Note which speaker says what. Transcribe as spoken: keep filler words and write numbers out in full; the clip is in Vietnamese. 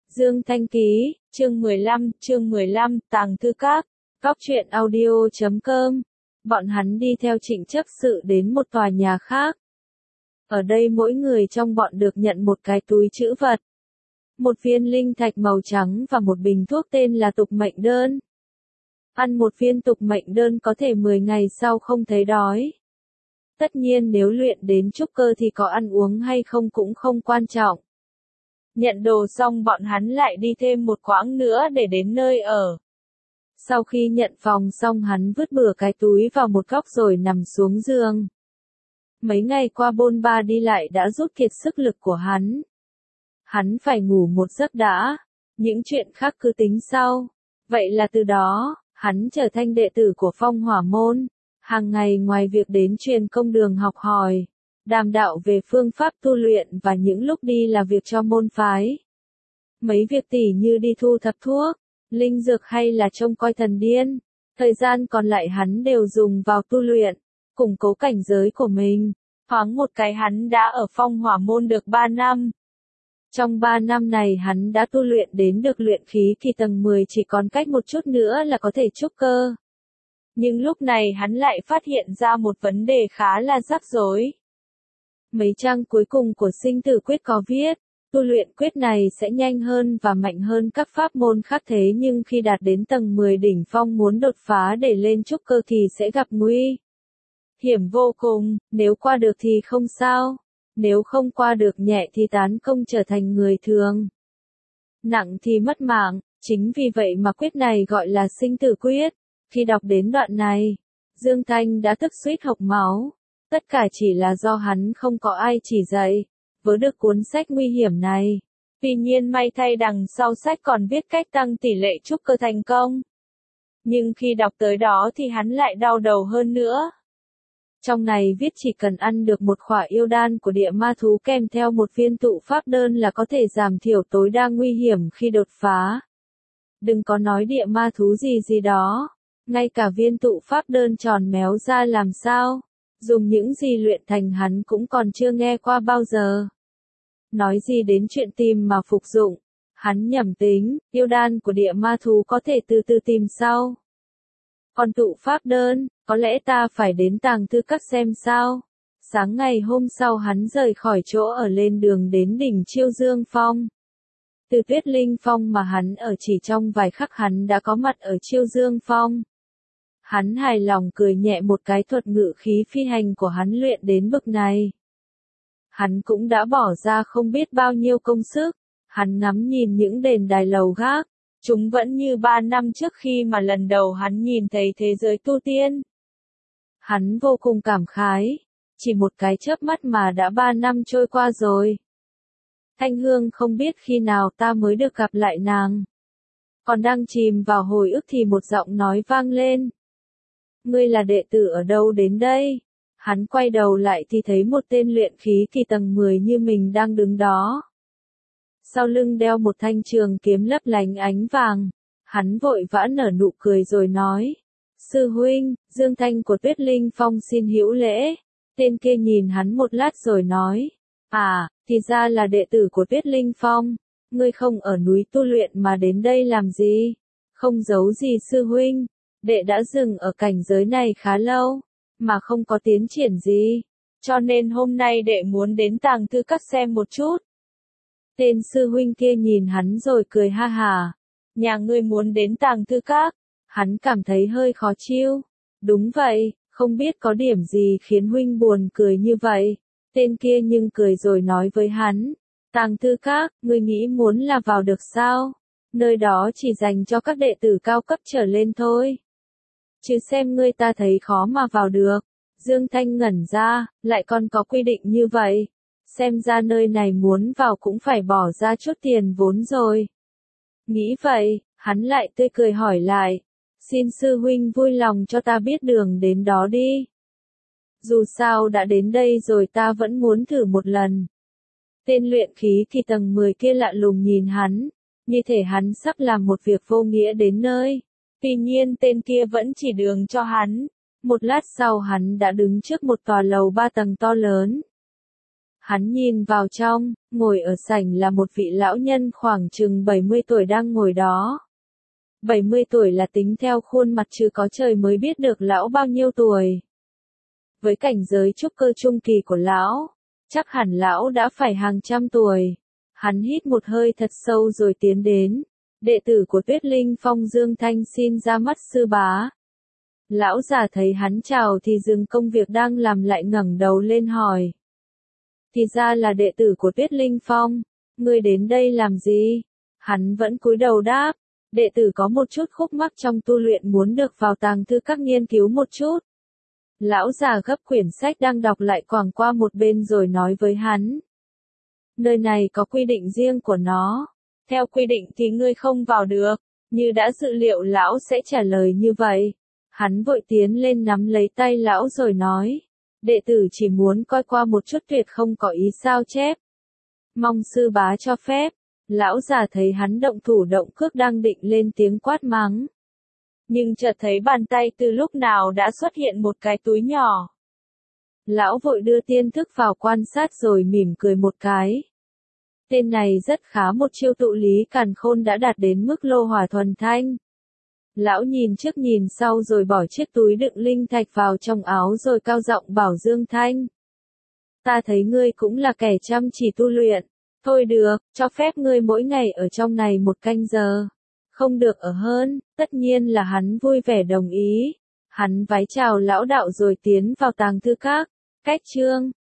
Speaker 1: Dương Thanh Ký, chương mười lăm, chương mười lăm, Tàng Thư Các, Cóc Truyện Audio chấm com. Bọn hắn đi theo Trịnh Chấp Sự đến một tòa nhà khác. Ở đây mỗi người trong bọn được nhận một cái túi trữ vật, một viên linh thạch màu trắng và một bình thuốc tên là tục mệnh đơn. Ăn một viên tục mệnh đơn có thể mười ngày sau không thấy đói. Tất nhiên nếu luyện đến trúc cơ thì có ăn uống hay không cũng không quan trọng. Nhận đồ xong bọn hắn lại đi thêm một quãng nữa để đến nơi ở. Sau khi nhận phòng xong hắn vứt bừa cái túi vào một góc rồi nằm xuống giường. Mấy ngày qua bôn ba đi lại đã rút kiệt sức lực của hắn. Hắn phải ngủ một giấc đã, những chuyện khác cứ tính sau. Vậy là từ đó, hắn trở thành đệ tử của Phong Hỏa Môn. Hàng ngày ngoài việc đến truyền công đường học hỏi, đàm đạo về phương pháp tu luyện và những lúc đi là việc cho môn phái. Mấy việc tỉ như đi thu thập thuốc, linh dược hay là trông coi thần điên, thời gian còn lại hắn đều dùng vào tu luyện, củng cố cảnh giới của mình. Thoáng một cái hắn đã ở Phong Hỏa Môn được ba năm. Trong ba năm này hắn đã tu luyện đến được luyện khí kỳ tầng mười, chỉ còn cách một chút nữa là có thể trúc cơ. Nhưng lúc này hắn lại phát hiện ra một vấn đề khá là rắc rối. Mấy trang cuối cùng của sinh tử quyết có viết, tu luyện quyết này sẽ nhanh hơn và mạnh hơn các pháp môn khác, thế nhưng khi đạt đến tầng mười đỉnh phong muốn đột phá để lên trúc cơ thì sẽ gặp nguy hiểm vô cùng, nếu qua được thì không sao, nếu không qua được nhẹ thì tán công trở thành người thường, nặng thì mất mạng. Chính vì vậy mà quyết này gọi là sinh tử quyết. Khi đọc đến đoạn này, Dương Thanh đã tức suýt hộc máu. Tất cả chỉ là do hắn không có ai chỉ dạy, vớ được cuốn sách nguy hiểm này. Tuy nhiên may thay đằng sau sách còn viết cách tăng tỷ lệ trúc cơ thành công. Nhưng khi đọc tới đó thì hắn lại đau đầu hơn nữa. Trong này viết chỉ cần ăn được một khỏa yêu đan của địa ma thú kèm theo một viên tụ pháp đơn là có thể giảm thiểu tối đa nguy hiểm khi đột phá. Đừng có nói địa ma thú gì gì đó, ngay cả viên tụ pháp đơn tròn méo ra làm sao, dùng những gì luyện thành hắn cũng còn chưa nghe qua bao giờ. Nói gì đến chuyện tìm mà phục dụng, hắn nhẩm tính, yêu đan của địa ma thú có thể từ từ tìm sau. Còn tụ pháp đơn, có lẽ ta phải đến Tàng Thư Các xem sao. Sáng ngày hôm sau hắn rời khỏi chỗ ở lên đường đến đỉnh Chiêu Dương Phong. Từ Tuyết Linh Phong mà hắn ở chỉ trong vài khắc hắn đã có mặt ở Chiêu Dương Phong. Hắn hài lòng cười nhẹ một cái, thuật ngự khí phi hành của hắn luyện đến bực này. Hắn cũng đã bỏ ra không biết bao nhiêu công sức. Hắn ngắm nhìn những đền đài lầu gác. Chúng vẫn như ba năm trước khi mà lần đầu hắn nhìn thấy thế giới tu tiên. Hắn vô cùng cảm khái. Chỉ một cái chớp mắt mà đã ba năm trôi qua rồi. Thanh Hương không biết khi nào ta mới được gặp lại nàng. Còn đang chìm vào hồi ức thì một giọng nói vang lên. Ngươi là đệ tử ở đâu đến đây? Hắn quay đầu lại thì thấy một tên luyện khí kỳ tầng mười như mình đang đứng đó. Sau lưng đeo một thanh trường kiếm lấp lánh ánh vàng. Hắn vội vã nở nụ cười rồi nói. Sư huynh, Dương Thanh của Tuyết Linh Phong xin hữu lễ. Tên kia nhìn hắn một lát rồi nói. À, thì ra là đệ tử của Tuyết Linh Phong. Ngươi không ở núi tu luyện mà đến đây làm gì? Không giấu gì sư huynh. Đệ đã dừng ở cảnh giới này khá lâu, mà không có tiến triển gì. Cho nên hôm nay đệ muốn đến Tàng Thư Các xem một chút. Tên sư huynh kia nhìn hắn rồi cười ha hà. Nhà ngươi muốn đến Tàng Thư Các? Hắn cảm thấy hơi khó chịu. Đúng vậy, không biết có điểm gì khiến huynh buồn cười như vậy. Tên kia nhưng cười rồi nói với hắn. Tàng Thư Các, ngươi nghĩ muốn là vào được sao? Nơi đó chỉ dành cho các đệ tử cao cấp trở lên thôi. Chứ xem ngươi ta thấy khó mà vào được. Dương Thanh ngẩn ra, lại còn có quy định như vậy. Xem ra nơi này muốn vào cũng phải bỏ ra chút tiền vốn rồi. Nghĩ vậy, hắn lại tươi cười hỏi lại. Xin sư huynh vui lòng cho ta biết đường đến đó đi. Dù sao đã đến đây rồi ta vẫn muốn thử một lần. Tên luyện khí kỳ tầng mười kia lạ lùng nhìn hắn, như thể hắn sắp làm một việc vô nghĩa đến nơi. Tuy nhiên tên kia vẫn chỉ đường cho hắn. Một lát sau hắn đã đứng trước một tòa lầu ba tầng to lớn. Hắn nhìn vào trong, ngồi ở sảnh là một vị lão nhân khoảng chừng bảy mươi tuổi đang ngồi đó. bảy mươi tuổi là tính theo khuôn mặt chứ có trời mới biết được lão bao nhiêu tuổi. Với cảnh giới trúc cơ trung kỳ của lão, chắc hẳn lão đã phải hàng trăm tuổi. Hắn hít một hơi thật sâu rồi tiến đến. Đệ tử của Tuyết Linh Phong Dương Thanh xin ra mắt sư bá. Lão già thấy hắn chào thì dừng công việc đang làm lại ngẩng đầu lên hỏi. Thì ra là đệ tử của Tuyết Linh Phong, ngươi đến đây làm gì? Hắn vẫn cúi đầu đáp, đệ tử có một chút khúc mắc trong tu luyện muốn được vào tàng thư các nghiên cứu một chút. Lão già gấp quyển sách đang đọc lại quàng qua một bên rồi nói với hắn. Nơi này có quy định riêng của nó. Theo quy định thì ngươi không vào được. Như đã dự liệu lão sẽ trả lời như vậy. Hắn vội tiến lên nắm lấy tay lão rồi nói. Đệ tử chỉ muốn coi qua một chút, tuyệt không có ý sao chép. Mong sư bá cho phép. Lão già thấy hắn động thủ động cước đang định lên tiếng quát mắng. Nhưng chợt thấy bàn tay từ lúc nào đã xuất hiện một cái túi nhỏ. Lão vội đưa tiên thức vào quan sát rồi mỉm cười một cái. Tên này rất khá, một chiêu tụ lý càn khôn đã đạt đến mức lô hỏa thuần thanh. Lão nhìn trước nhìn sau rồi bỏ chiếc túi đựng linh thạch vào trong áo rồi cao giọng bảo Dương Thanh. Ta thấy ngươi cũng là kẻ chăm chỉ tu luyện. Thôi được, cho phép ngươi mỗi ngày ở trong này một canh giờ. Không được ở hơn, tất nhiên là hắn vui vẻ đồng ý. Hắn vái chào lão đạo rồi tiến vào tàng thư các. Cách chương